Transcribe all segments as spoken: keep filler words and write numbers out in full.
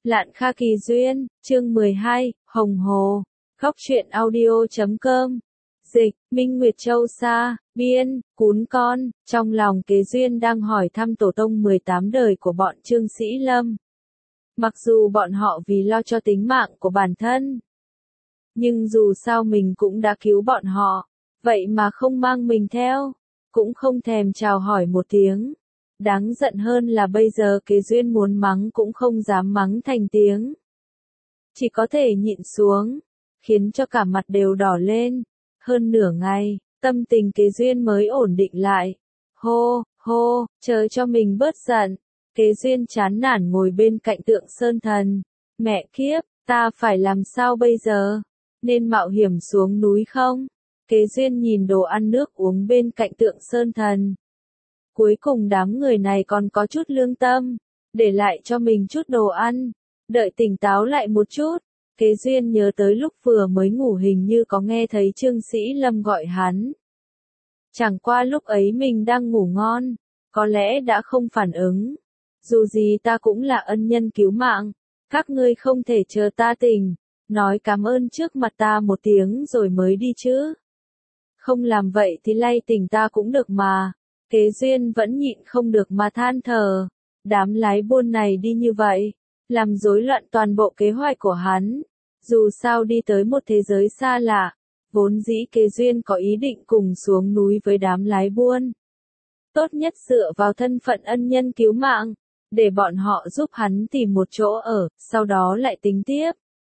Lạn Kha Kỳ Duyên, chương mười hai, Hồng Hồ, Góc truyện audio chấm com. Dịch, Minh Nguyệt Châu Sa, biên, Cún Con, trong lòng Kế Duyên đang hỏi thăm tổ tông mười tám đời của bọn Trương Sĩ Lâm. Mặc dù bọn họ vì lo cho tính mạng của bản thân, nhưng dù sao mình cũng đã cứu bọn họ, vậy mà không mang mình theo, cũng không thèm chào hỏi một tiếng. Đáng giận hơn là bây giờ Kế Duyên muốn mắng cũng không dám mắng thành tiếng. Chỉ có thể nhịn xuống, khiến cho cả mặt đều đỏ lên. Hơn nửa ngày, tâm tình Kế Duyên mới ổn định lại. Hô, hô, chờ cho mình bớt giận. Kế Duyên chán nản ngồi bên cạnh Tượng Sơn Thần. Mẹ kiếp, ta phải làm sao bây giờ? Nên mạo hiểm xuống núi không? Kế Duyên nhìn đồ ăn nước uống bên cạnh Tượng Sơn Thần. Cuối cùng đám người này còn có chút lương tâm, để lại cho mình chút đồ ăn. Đợi tỉnh táo lại một chút, Kế Duyên nhớ tới lúc vừa mới ngủ hình như có nghe thấy Trương Sĩ Lâm gọi hắn. Chẳng qua lúc ấy mình đang ngủ ngon, có lẽ đã không phản ứng. Dù gì ta cũng là ân nhân cứu mạng, các ngươi không thể chờ ta tỉnh, nói cảm ơn trước mặt ta một tiếng rồi mới đi chứ. Không làm vậy thì lay tỉnh ta cũng được mà. Kế Duyên vẫn nhịn không được mà than thở. Đám lái buôn này đi như vậy, làm rối loạn toàn bộ kế hoạch của hắn. Dù sao đi tới một thế giới xa lạ, vốn dĩ Kế Duyên có ý định cùng xuống núi với đám lái buôn. Tốt nhất dựa vào thân phận ân nhân cứu mạng, để bọn họ giúp hắn tìm một chỗ ở, sau đó lại tính tiếp.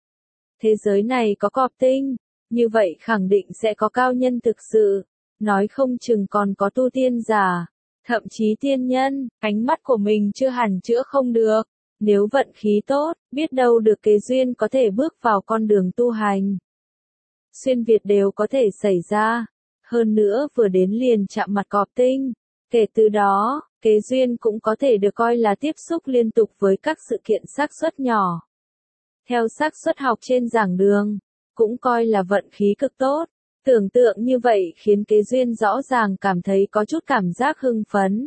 Thế giới này có cọp tinh, như vậy khẳng định sẽ có cao nhân thực sự. Nói không chừng còn có tu tiên giả, thậm chí tiên nhân, ánh mắt của mình chưa hẳn chữa không được. Nếu vận khí tốt, biết đâu được Kế Duyên có thể bước vào con đường tu hành. Xuyên Việt đều có thể xảy ra. Hơn nữa vừa đến liền chạm mặt cọp tinh. Kể từ đó, Kế Duyên cũng có thể được coi là tiếp xúc liên tục với các sự kiện xác suất nhỏ. Theo xác suất học trên giảng đường, cũng coi là vận khí cực tốt. Tưởng tượng như vậy khiến Kế Duyên rõ ràng cảm thấy có chút cảm giác hưng phấn.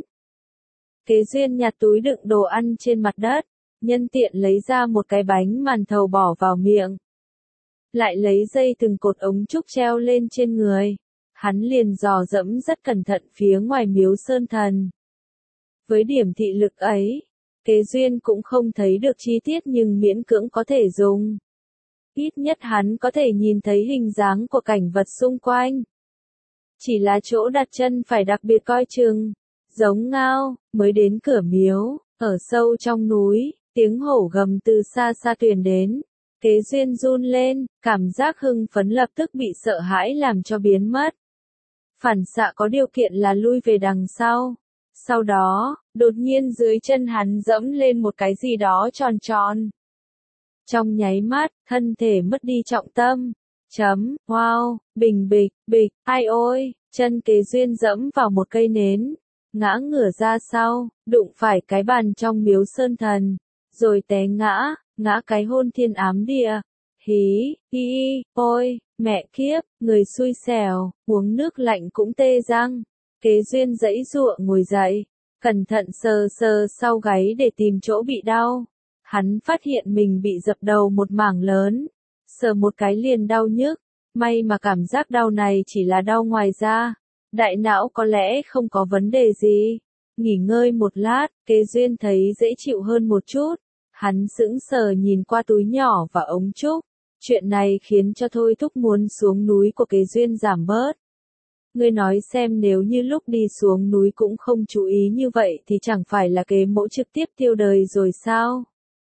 Kế Duyên nhặt túi đựng đồ ăn trên mặt đất, nhân tiện lấy ra một cái bánh màn thầu bỏ vào miệng. Lại lấy dây từng cột ống trúc treo lên trên người. Hắn liền dò dẫm rất cẩn thận phía ngoài miếu Sơn Thần. Với điểm thị lực ấy, Kế Duyên cũng không thấy được chi tiết nhưng miễn cưỡng có thể dùng. Ít nhất hắn có thể nhìn thấy hình dáng của cảnh vật xung quanh. Chỉ là chỗ đặt chân phải đặc biệt coi chừng. Giống ngao, mới đến cửa miếu, ở sâu trong núi, tiếng hổ gầm từ xa xa truyền đến. Kế Duyên run lên, cảm giác hưng phấn lập tức bị sợ hãi làm cho biến mất. Phản xạ có điều kiện là lui về đằng sau. Sau đó, đột nhiên dưới chân hắn dẫm lên một cái gì đó tròn tròn. Trong nháy mắt, thân thể mất đi trọng tâm. Chấm, wow, bình bịch, bịch, ai ôi, chân Kế Duyên dẫm vào một cây nến. Ngã ngửa ra sau, đụng phải cái bàn trong miếu Sơn Thần. Rồi té ngã, ngã cái hôn thiên ám địa. Hí, hi, ôi, mẹ kiếp, người xui xẻo, uống nước lạnh cũng tê răng. Kế Duyên giãy giụa ngồi dậy, cẩn thận sờ sờ sau gáy để tìm chỗ bị đau. Hắn phát hiện mình bị dập đầu một mảng lớn, sờ một cái liền đau nhức, may mà cảm giác đau này chỉ là đau ngoài da, đại não có lẽ không có vấn đề gì. Nghỉ ngơi một lát, Kế Duyên thấy dễ chịu hơn một chút, hắn sững sờ nhìn qua túi nhỏ và ống trúc, chuyện này khiến cho thôi thúc muốn xuống núi của Kế Duyên giảm bớt. Ngươi nói xem nếu như lúc đi xuống núi cũng không chú ý như vậy thì chẳng phải là Kế Mỗ trực tiếp tiêu đời rồi sao?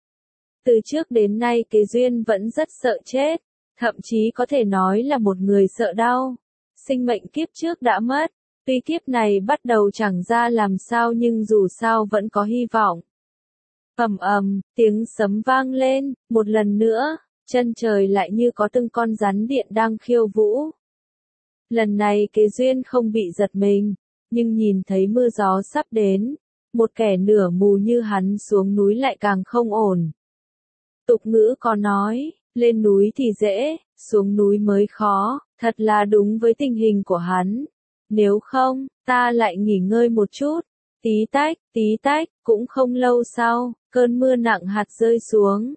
Từ trước đến nay Kế Duyên vẫn rất sợ chết, thậm chí có thể nói là một người sợ đau. Sinh mệnh kiếp trước đã mất, tuy kiếp này bắt đầu chẳng ra làm sao nhưng dù sao vẫn có hy vọng. Ầm ầm, tiếng sấm vang lên, một lần nữa, chân trời lại như có từng con rắn điện đang khiêu vũ. Lần này Kế Duyên không bị giật mình, nhưng nhìn thấy mưa gió sắp đến, một kẻ nửa mù như hắn xuống núi lại càng không ổn. Tục ngữ có nói, lên núi thì dễ, xuống núi mới khó, thật là đúng với tình hình của hắn. Nếu không, ta lại nghỉ ngơi một chút. Tí tách, tí tách, cũng không lâu sau, cơn mưa nặng hạt rơi xuống.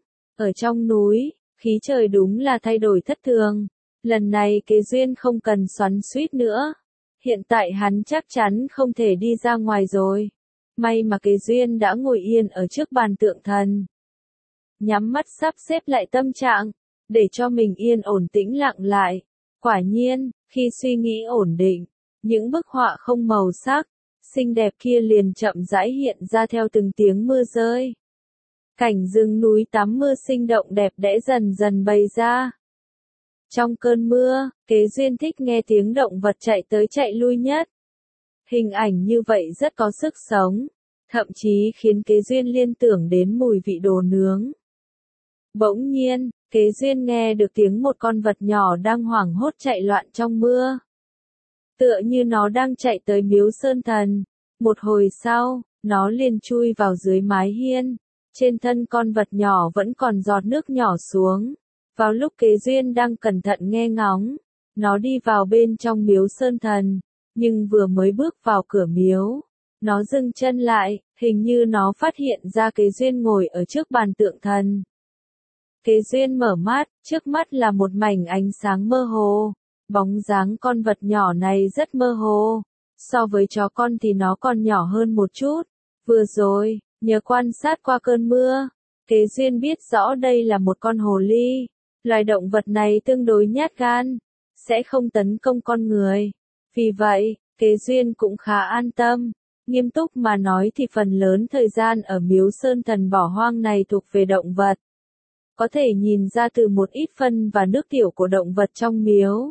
Ở trong núi, khí trời đúng là thay đổi thất thường. Lần này Kế Duyên không cần xoắn xuýt nữa. Hiện tại hắn chắc chắn không thể đi ra ngoài rồi. May mà Kế Duyên đã ngồi yên ở trước bàn tượng thần. Nhắm mắt sắp xếp lại tâm trạng, để cho mình yên ổn tĩnh lặng lại. Quả nhiên, khi suy nghĩ ổn định, những bức họa không màu sắc, xinh đẹp kia liền chậm rãi hiện ra theo từng tiếng mưa rơi. Cảnh rừng núi tắm mưa sinh động đẹp đẽ dần dần bày ra. Trong cơn mưa, Kế Duyên thích nghe tiếng động vật chạy tới chạy lui nhất. Hình ảnh như vậy rất có sức sống, thậm chí khiến Kế Duyên liên tưởng đến mùi vị đồ nướng. Bỗng nhiên, Kế Duyên nghe được tiếng một con vật nhỏ đang hoảng hốt chạy loạn trong mưa. Tựa như nó đang chạy tới miếu sơn thần. Một hồi sau, nó liền chui vào dưới mái hiên. Trên thân con vật nhỏ vẫn còn giọt nước nhỏ xuống. Vào lúc Kế Duyên đang cẩn thận nghe ngóng, nó đi vào bên trong miếu sơn thần. Nhưng vừa mới bước vào cửa miếu, nó dừng chân lại, hình như nó phát hiện ra Kế Duyên ngồi ở trước bàn tượng thần. Kế Duyên mở mắt, trước mắt là một mảnh ánh sáng mơ hồ. Bóng dáng con vật nhỏ này rất mơ hồ. So với chó con thì nó còn nhỏ hơn một chút. Vừa rồi, nhờ quan sát qua cơn mưa, Kế Duyên biết rõ đây là một con hồ ly. Loài động vật này tương đối nhát gan, sẽ không tấn công con người. Vì vậy, Kế Duyên cũng khá an tâm. Nghiêm túc mà nói thì phần lớn thời gian ở miếu sơn thần bỏ hoang này thuộc về động vật. Có thể nhìn ra từ một ít phân và nước tiểu của động vật trong miếu.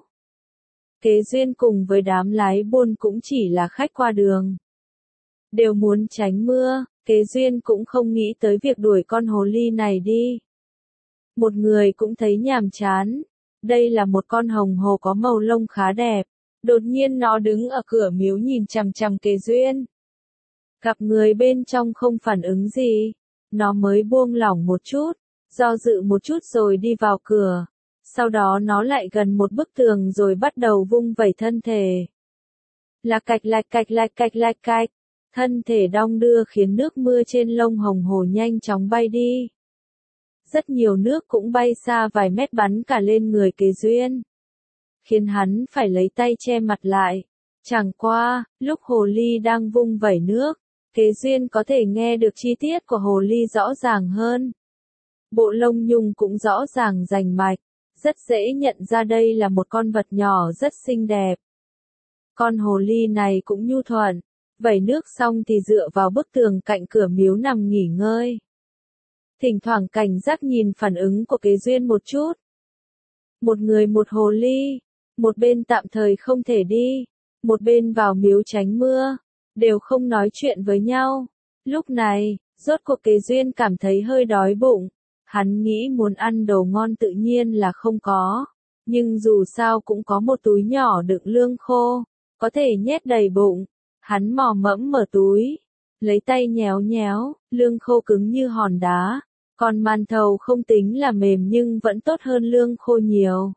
Kế Duyên cùng với đám lái buôn cũng chỉ là khách qua đường. Đều muốn tránh mưa, Kế Duyên cũng không nghĩ tới việc đuổi con hồ ly này đi. Một người cũng thấy nhàm chán. Đây là một con hồng hồ có màu lông khá đẹp. Đột nhiên nó đứng ở cửa miếu nhìn chằm chằm Kế Duyên. Gặp người bên trong không phản ứng gì, nó mới buông lỏng một chút, do dự một chút rồi đi vào cửa. Sau đó nó lại gần một bức tường rồi bắt đầu vung vẩy thân thể. Lạch cạch lạch cạch lạch cạch lạch cạch, thân thể đong đưa khiến nước mưa trên lông hồng hồ nhanh chóng bay đi. Rất nhiều nước cũng bay xa vài mét bắn cả lên người Kế Duyên, khiến hắn phải lấy tay che mặt lại. Chẳng qua, lúc hồ ly đang vung vẩy nước, Kế Duyên có thể nghe được chi tiết của hồ ly rõ ràng hơn. Bộ lông nhung cũng rõ ràng rành mạch, rất dễ nhận ra đây là một con vật nhỏ rất xinh đẹp. Con hồ ly này cũng nhu thuận, vẩy nước xong thì dựa vào bức tường cạnh cửa miếu nằm nghỉ ngơi. Thỉnh thoảng cảnh giác nhìn phản ứng của Kế Duyên một chút. Một người một hồ ly, một bên tạm thời không thể đi, một bên vào miếu tránh mưa, đều không nói chuyện với nhau. Lúc này, rốt cuộc Kế Duyên cảm thấy hơi đói bụng. Hắn nghĩ muốn ăn đồ ngon tự nhiên là không có, nhưng dù sao cũng có một túi nhỏ đựng lương khô, có thể nhét đầy bụng. Hắn mò mẫm mở túi, lấy tay nhéo nhéo, lương khô cứng như hòn đá, còn màn thầu không tính là mềm nhưng vẫn tốt hơn lương khô nhiều.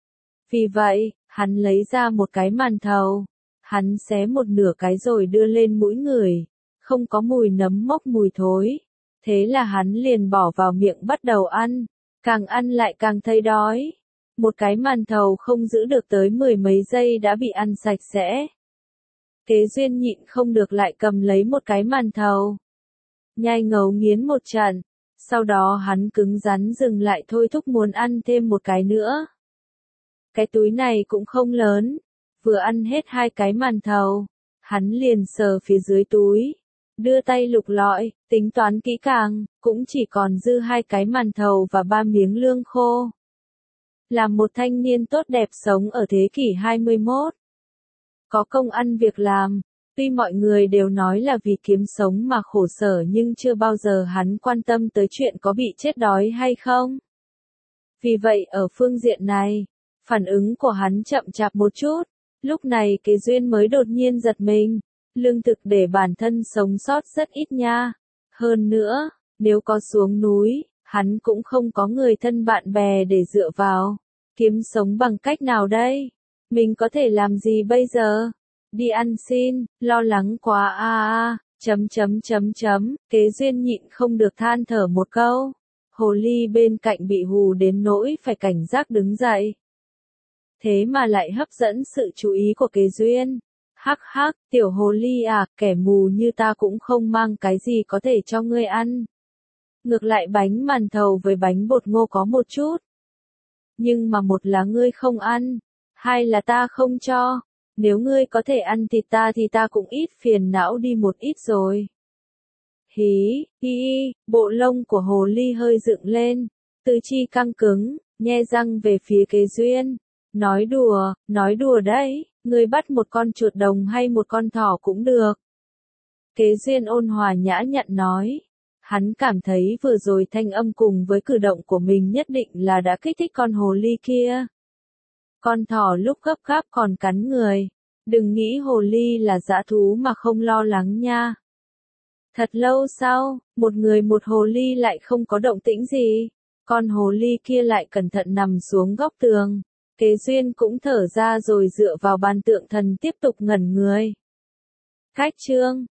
Vì vậy, hắn lấy ra một cái màn thầu, hắn xé một nửa cái rồi đưa lên mũi người, không có mùi nấm mốc mùi thối. Thế là hắn liền bỏ vào miệng bắt đầu ăn, càng ăn lại càng thấy đói. Một cái màn thầu không giữ được tới mười mấy giây đã bị ăn sạch sẽ. Kế Duyên nhịn không được lại cầm lấy một cái màn thầu. Nhai ngấu nghiến một trận, sau đó hắn cứng rắn dừng lại thôi thúc muốn ăn thêm một cái nữa. Cái túi này cũng không lớn, vừa ăn hết hai cái màn thầu, hắn liền sờ phía dưới túi. Đưa tay lục lọi, tính toán kỹ càng, cũng chỉ còn dư hai cái màn thầu và ba miếng lương khô. Là một thanh niên tốt đẹp sống ở thế kỷ hai mươi mốt. Có công ăn việc làm, tuy mọi người đều nói là vì kiếm sống mà khổ sở nhưng chưa bao giờ hắn quan tâm tới chuyện có bị chết đói hay không. Vì vậy ở phương diện này, phản ứng của hắn chậm chạp một chút, lúc này Kế Duyên mới đột nhiên giật mình. Lương thực để bản thân sống sót rất ít nha. Hơn nữa, nếu có xuống núi, hắn cũng không có người thân bạn bè để dựa vào. Kiếm sống bằng cách nào đây? Mình có thể làm gì bây giờ? Đi ăn xin, lo lắng quá a a, chấm chấm chấm chấm, Kế Duyên nhịn không được than thở một câu. Hồ ly bên cạnh bị hù đến nỗi phải cảnh giác đứng dậy. Thế mà lại hấp dẫn sự chú ý của Kế Duyên. Hắc hắc, tiểu hồ ly à, kẻ mù như ta cũng không mang cái gì có thể cho ngươi ăn. Ngược lại bánh màn thầu với bánh bột ngô có một chút. Nhưng mà một là ngươi không ăn, hai là ta không cho. Nếu ngươi có thể ăn thịt ta thì ta cũng ít phiền não đi một ít rồi. Hí, hi, bộ lông của hồ ly hơi dựng lên, tứ chi căng cứng, nhe răng về phía Kế Duyên. Nói đùa, nói đùa đấy, ngươi bắt một con chuột đồng hay một con thỏ cũng được. Kế Duyên ôn hòa nhã nhặn nói. Hắn cảm thấy vừa rồi thanh âm cùng với cử động của mình nhất định là đã kích thích con hồ ly kia. Con thỏ lúc gấp gáp còn cắn người. Đừng nghĩ hồ ly là dã thú mà không lo lắng nha. Thật lâu sau, một người một hồ ly lại không có động tĩnh gì. Con hồ ly kia lại cẩn thận nằm xuống góc tường. Kế Duyên cũng thở ra rồi dựa vào bàn tượng thần tiếp tục ngẩn người. Cách chương